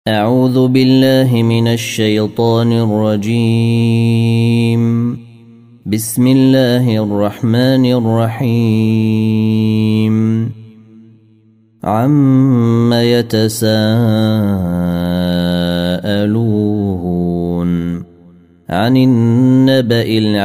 أعوذ بالله من الشيطان الرجيم. بسم الله الرحمن الرحيم. عم يتساءلون عن النبأ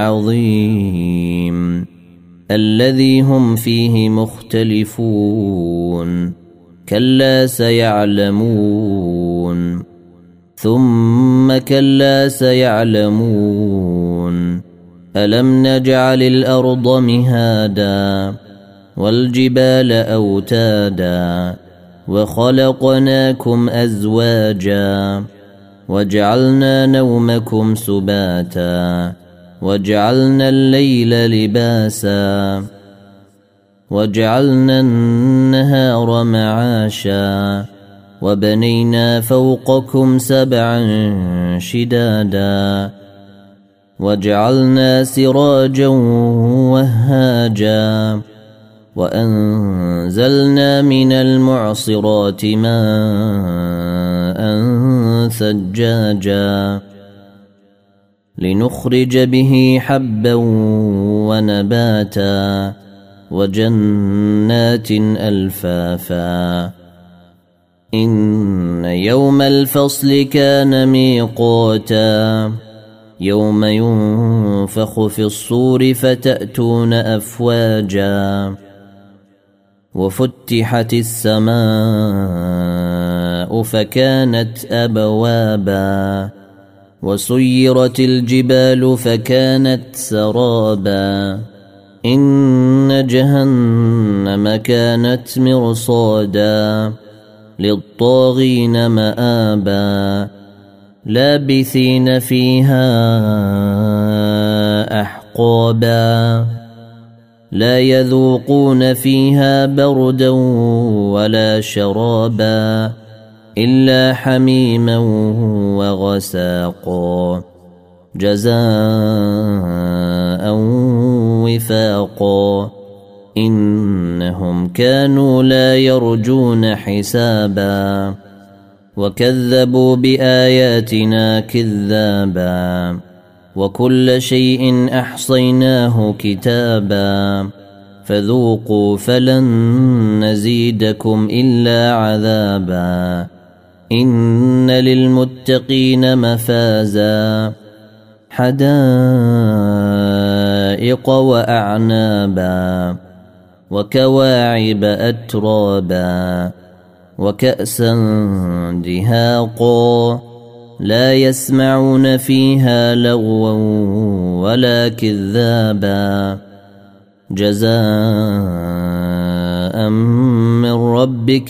العظيم الذي هم فيه مختلفون كلا سيعلمون ثم كلا سيعلمون ألم نجعل الأرض مهادا والجبال أوتادا وخلقناكم أزواجا وجعلنا نومكم سباتا وجعلنا الليل لباسا وجعلنا النهار معاشا وبنينا فوقكم سبعا شدادا وجعلنا سراجا وهاجا وأنزلنا من المعصرات ماء ثجاجا لنخرج به حبا ونباتا وجنات ألفافا إن يوم الفصل كان ميقاتا يوم ينفخ في الصور فتأتون أفواجا وفتحت السماء فكانت أبوابا وسيرت الجبال فكانت سرابا إن جهنم كانت مرصادا للطاغين مآبا لابثين فيها أحقابا لا يذوقون فيها بردا ولا شرابا إلا حميما وغساقا جزاء وفاقا إنهم كانوا لا يرجون حسابا وكذبوا بآياتنا كذابا وكل شيء أحصيناه كتابا فذوقوا فلن نزيدكم إلا عذابا إن للمتقين مفازا حدائق وأعنابا وكواعب أترابا وكأسا دهاقا لا يسمعون فيها لغوا ولا كذابا جزاء من ربك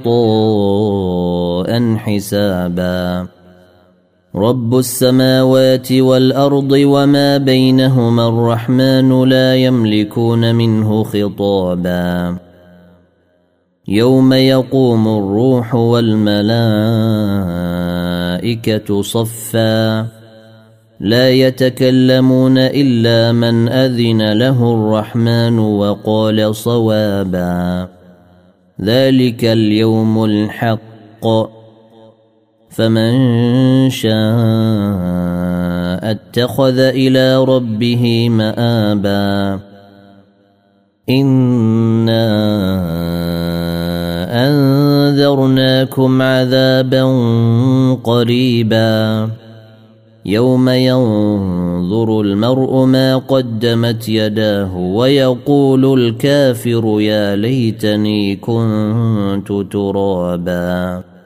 عطاء حسابا رب السماوات والأرض وما بينهما الرحمن لا يملكون منه خطابا يوم يقوم الروح والملائكة صفا لا يتكلمون إلا من أذن له الرحمن وقال صوابا ذلك اليوم الحق فمن شاء اتخذ إلى ربه مآبا إنا أنذرناكم عذابا قريبا يوم ينظر المرء ما قدمت يداه ويقول الكافر يا ليتني كنت ترابا